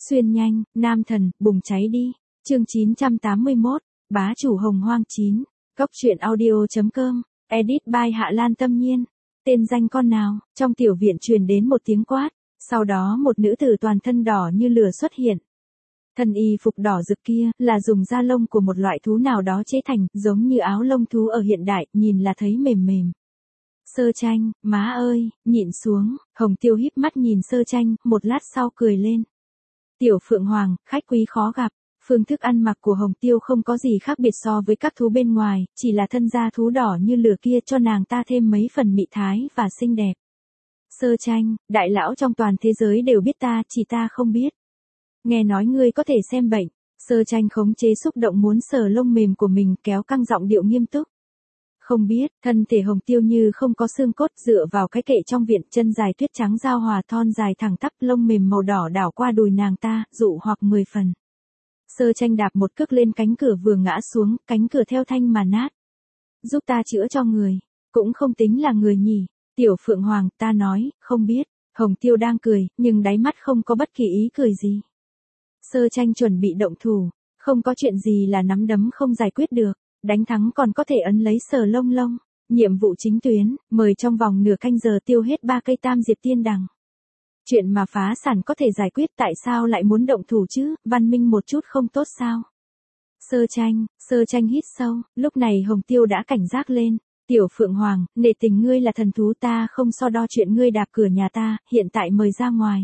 Xuyên nhanh, nam thần, bùng cháy đi. Chương 981, bá chủ Hồng Hoang 9. Cốc truyện audio.com. Edit by Hạ Lan Tâm Nhiên. Tên danh con nào? Trong tiểu viện truyền đến một tiếng quát. Sau đó một nữ tử toàn thân đỏ như lửa xuất hiện. Thân y phục đỏ rực kia là dùng da lông của một loại thú nào đó chế thành, giống như áo lông thú ở hiện đại, nhìn là thấy mềm mềm. Sơ Tranh, má ơi, nhịn xuống. Hồng Tiêu híp mắt nhìn Sơ Tranh, một lát sau cười lên. Tiểu Phượng Hoàng, khách quý khó gặp. Phương thức ăn mặc của Hồng Tiêu không có gì khác biệt so với các thú bên ngoài, chỉ là thân da thú đỏ như lửa kia cho nàng ta thêm mấy phần mị thái và xinh đẹp. Sơ Tranh, đại lão trong toàn thế giới đều biết ta, chỉ ta không biết. Nghe nói ngươi có thể xem bệnh. Sơ Tranh khống chế xúc động muốn sờ lông mềm của mình, kéo căng giọng điệu nghiêm túc. Không biết, thân thể Hồng Tiêu như không có xương cốt, dựa vào cái kệ trong viện, chân dài tuyết trắng giao hòa thon dài thẳng tắp, lông mềm màu đỏ đảo qua đùi nàng ta, dụ hoặc 10 phần. Sơ Tranh đạp một cước lên cánh cửa vừa ngã xuống, cánh cửa theo thanh mà nát. Giúp ta chữa cho người, cũng không tính là người nhỉ. Tiểu Phượng Hoàng, ta nói, không biết. Hồng Tiêu đang cười, nhưng đáy mắt không có bất kỳ ý cười gì. Sơ Tranh chuẩn bị động thủ, không có chuyện gì là nắm đấm không giải quyết được, đánh thắng còn có thể ấn lấy sờ lông lông. Nhiệm vụ chính tuyến, mời trong vòng nửa canh giờ tiêu hết 3 cây tam diệp tiên đằng. Chuyện mà phá sản có thể giải quyết, tại sao lại muốn động thủ chứ, văn minh một chút không tốt sao? Sơ Tranh hít sâu, lúc này Hồng Tiêu đã cảnh giác lên. Tiểu Phượng Hoàng, nể tình ngươi là thần thú, ta không so đo chuyện ngươi đạp cửa nhà ta, hiện tại mời ra ngoài.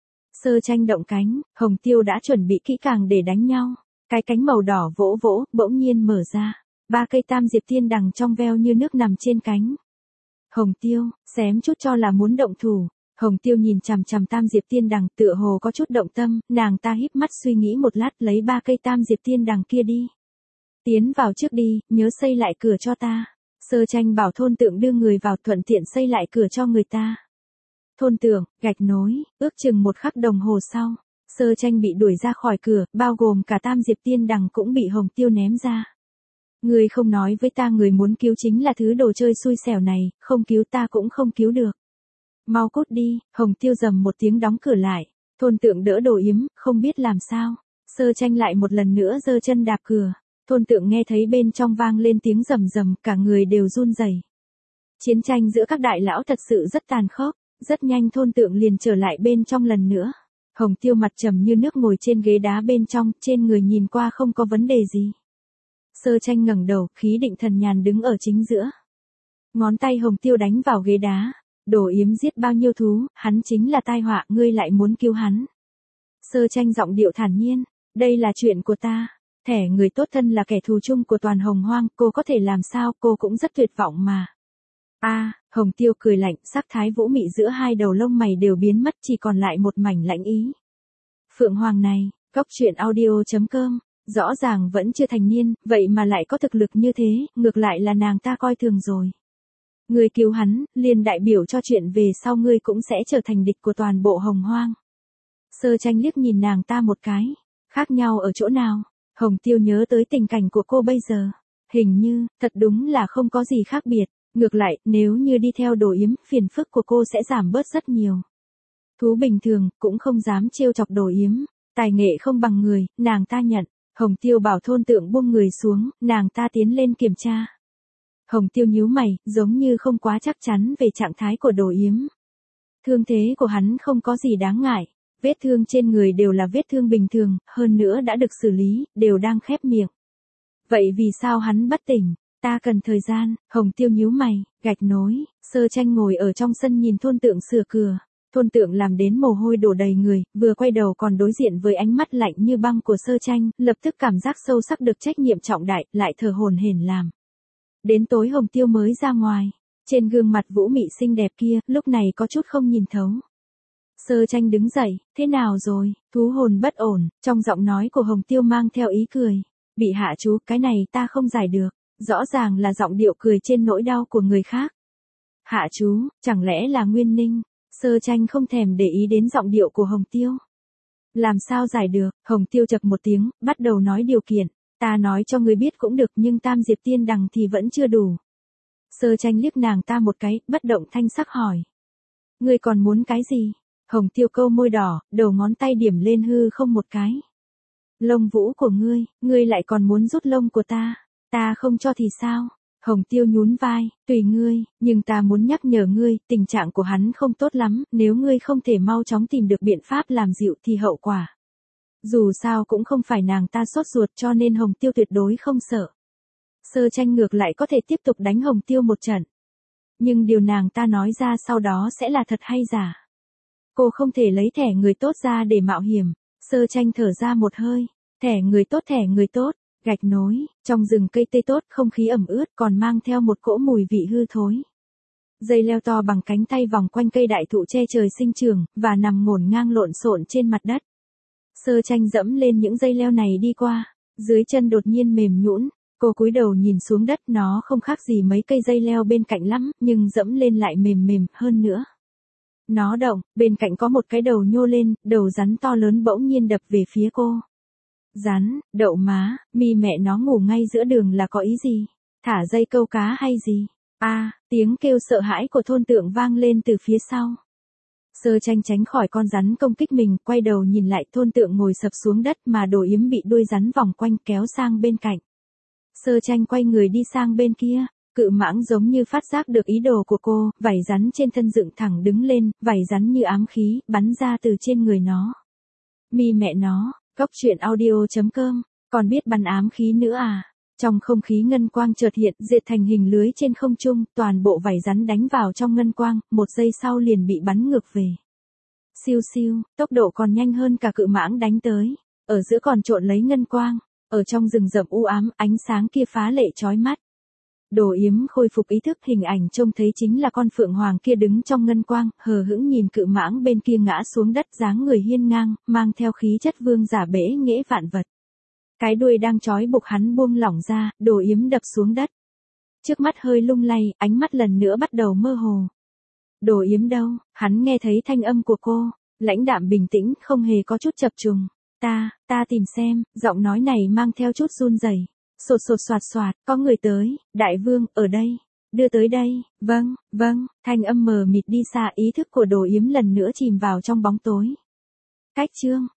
Sơ Tranh động cánh, Hồng Tiêu đã chuẩn bị kỹ càng để đánh nhau. Cái cánh màu đỏ vỗ vỗ, bỗng nhiên mở ra. 3 cây tam diệp tiên đằng trong veo như nước nằm trên cánh. Hồng Tiêu, xém chút cho là muốn động thủ. Hồng Tiêu nhìn chằm chằm tam diệp tiên đằng, tựa hồ có chút động tâm, nàng ta híp mắt suy nghĩ một lát, lấy 3 cây tam diệp tiên đằng kia đi. Tiến vào trước đi, nhớ xây lại cửa cho ta. Sơ Tranh bảo thôn tượng đưa người vào, thuận tiện xây lại cửa cho người ta. Thôn tượng, gạch nối, ước chừng 1 khắc đồng hồ sau, Sơ Tranh bị đuổi ra khỏi cửa, bao gồm cả tam diệp tiên đằng cũng bị Hồng Tiêu ném ra. Người không nói với ta người muốn cứu chính là thứ đồ chơi xui xẻo này, không cứu ta cũng không cứu được. Mau cút đi. Hồng Tiêu rầm một tiếng đóng cửa lại. Thôn tượng đỡ Đồ Yếm, không biết làm sao. Sơ Tranh lại một lần nữa giơ chân đạp cửa. Thôn tượng nghe thấy bên trong vang lên tiếng rầm rầm, cả người đều run rẩy. Chiến tranh giữa các đại lão thật sự rất tàn khốc. Rất nhanh thôn tượng liền trở lại bên trong lần nữa. Hồng Tiêu mặt trầm như nước ngồi trên ghế đá bên trong, trên người nhìn qua không có vấn đề gì. Sơ Tranh ngẩng đầu, khí định thần nhàn đứng ở chính giữa. Ngón tay Hồng Tiêu đánh vào ghế đá. Đồ Yếm giết bao nhiêu thú, hắn chính là tai họa, ngươi lại muốn cứu hắn. Sơ Tranh giọng điệu thản nhiên, đây là chuyện của ta. Thẻ người tốt thân là kẻ thù chung của toàn Hồng Hoang, cô có thể làm sao, cô cũng rất tuyệt vọng mà. Hồng Tiêu cười lạnh, sắc thái vũ mị giữa hai đầu lông mày đều biến mất, chỉ còn lại một mảnh lãnh ý. Phượng Hoàng này, cốc truyện audio.com, rõ ràng vẫn chưa thành niên, vậy mà lại có thực lực như thế, ngược lại là nàng ta coi thường rồi. Ngươi cứu hắn, liền đại biểu cho chuyện về sau ngươi cũng sẽ trở thành địch của toàn bộ Hồng Hoang. Sơ Tranh liếc nhìn nàng ta một cái, khác nhau ở chỗ nào? Hồng Tiêu nhớ tới tình cảnh của cô bây giờ, hình như, thật đúng là không có gì khác biệt, ngược lại, nếu như đi theo Đồ Yếm, phiền phức của cô sẽ giảm bớt rất nhiều. Thú bình thường, cũng không dám trêu chọc Đồ Yếm, tài nghệ không bằng người, nàng ta nhận. Hồng Tiêu bảo thôn tượng buông người xuống, nàng ta tiến lên kiểm tra. Hồng Tiêu nhíu mày, giống như không quá chắc chắn về trạng thái của Đồ Yếm. Thương thế của hắn không có gì đáng ngại, vết thương trên người đều là vết thương bình thường, hơn nữa đã được xử lý, đều đang khép miệng. Vậy vì sao hắn bất tỉnh? Ta cần thời gian. Hồng Tiêu nhíu mày, gạch nối. Sơ Tranh ngồi ở trong sân nhìn thôn tượng sửa cửa. Thôn tượng làm đến mồ hôi đổ đầy người, vừa quay đầu còn đối diện với ánh mắt lạnh như băng của Sơ Tranh, lập tức cảm giác sâu sắc được trách nhiệm trọng đại, lại thở hổn hển làm. Đến tối Hồng Tiêu mới ra ngoài, trên gương mặt vũ mị xinh đẹp kia, lúc này có chút không nhìn thấu. Sơ Tranh đứng dậy, thế nào rồi, thú hồn bất ổn, trong giọng nói của Hồng Tiêu mang theo ý cười. Bị hạ chú, cái này ta không giải được, rõ ràng là giọng điệu cười trên nỗi đau của người khác. Hạ chú, chẳng lẽ là Nguyên Ninh? Sơ Tranh không thèm để ý đến giọng điệu của Hồng Tiêu. Làm sao giải được? Hồng Tiêu chậc một tiếng, bắt đầu nói điều kiện. Ta nói cho ngươi biết cũng được, nhưng tam diệp tiên đằng thì vẫn chưa đủ. Sơ Tranh liếc nàng ta một cái, bất động thanh sắc hỏi. Ngươi còn muốn cái gì? Hồng Tiêu câu môi đỏ, đầu ngón tay điểm lên hư không một cái. Lông vũ của ngươi lại còn muốn rút lông của ta không cho thì sao? Hồng Tiêu nhún vai, tùy ngươi, nhưng ta muốn nhắc nhở ngươi, tình trạng của hắn không tốt lắm, nếu ngươi không thể mau chóng tìm được biện pháp làm dịu thì hậu quả. Dù sao cũng không phải nàng ta sốt ruột cho nên Hồng Tiêu tuyệt đối không sợ. Sơ Tranh ngược lại có thể tiếp tục đánh Hồng Tiêu một trận. Nhưng điều nàng ta nói ra sau đó sẽ là thật hay giả? Cô không thể lấy thẻ người tốt ra để mạo hiểm. Sơ Tranh thở ra một hơi, thẻ người tốt, gạch nối, trong rừng cây tây tốt không khí ẩm ướt còn mang theo một cỗ mùi vị hư thối. Dây leo to bằng cánh tay vòng quanh cây đại thụ che trời sinh trưởng, và nằm ngổn ngang lộn xộn trên mặt đất. Sơ Tranh dẫm lên những dây leo này đi qua, dưới chân đột nhiên mềm nhũn, cô cúi đầu nhìn xuống đất, nó không khác gì mấy cây dây leo bên cạnh lắm, nhưng dẫm lên lại mềm hơn nữa. Nó động, bên cạnh có một cái đầu nhô lên, đầu rắn to lớn bỗng nhiên đập về phía cô. Rắn, đậu má, mi mẹ nó ngủ ngay giữa đường là có ý gì? Thả dây câu cá hay gì? Tiếng kêu sợ hãi của thôn Tượng vang lên từ phía sau. Sơ Tranh tránh khỏi con rắn công kích mình, quay đầu nhìn lại thôn Tượng ngồi sập xuống đất mà Đồ Yếm bị đuôi rắn vòng quanh kéo sang bên cạnh. Sơ Tranh quay người đi sang bên kia, cự mãng giống như phát giác được ý đồ của cô, vảy rắn trên thân dựng thẳng đứng lên, vảy rắn như ám khí, bắn ra từ trên người nó. Mi mẹ nó, Cốc truyện audio.com, còn biết bắn ám khí nữa à? Trong không khí ngân quang chợt hiện, diệt thành hình lưới trên không trung, toàn bộ vảy rắn đánh vào trong ngân quang, một giây sau liền bị bắn ngược về. Siêu siêu, tốc độ còn nhanh hơn cả cự mãng đánh tới, ở giữa còn trộn lấy ngân quang, ở trong rừng rậm u ám, ánh sáng kia phá lệ chói mắt. Đồ Yếm khôi phục ý thức, hình ảnh trông thấy chính là con phượng hoàng kia đứng trong ngân quang, hờ hững nhìn cự mãng bên kia ngã xuống đất, dáng người hiên ngang, mang theo khí chất vương giả bẽ nghễ vạn vật. Cái đuôi đang trói buộc hắn buông lỏng ra, Đồ Yếm đập xuống đất. Trước mắt hơi lung lay, ánh mắt lần nữa bắt đầu mơ hồ. Đồ Yếm đâu? Hắn nghe thấy thanh âm của cô, lãnh đạm bình tĩnh, không hề có chút chập trùng. Ta tìm xem, giọng nói này mang theo chút run rẩy. Sột soạt, có người tới, đại vương, ở đây, đưa tới đây, vâng, thanh âm mờ mịt đi xa, ý thức của Đồ Yếm lần nữa chìm vào trong bóng tối. Cách chương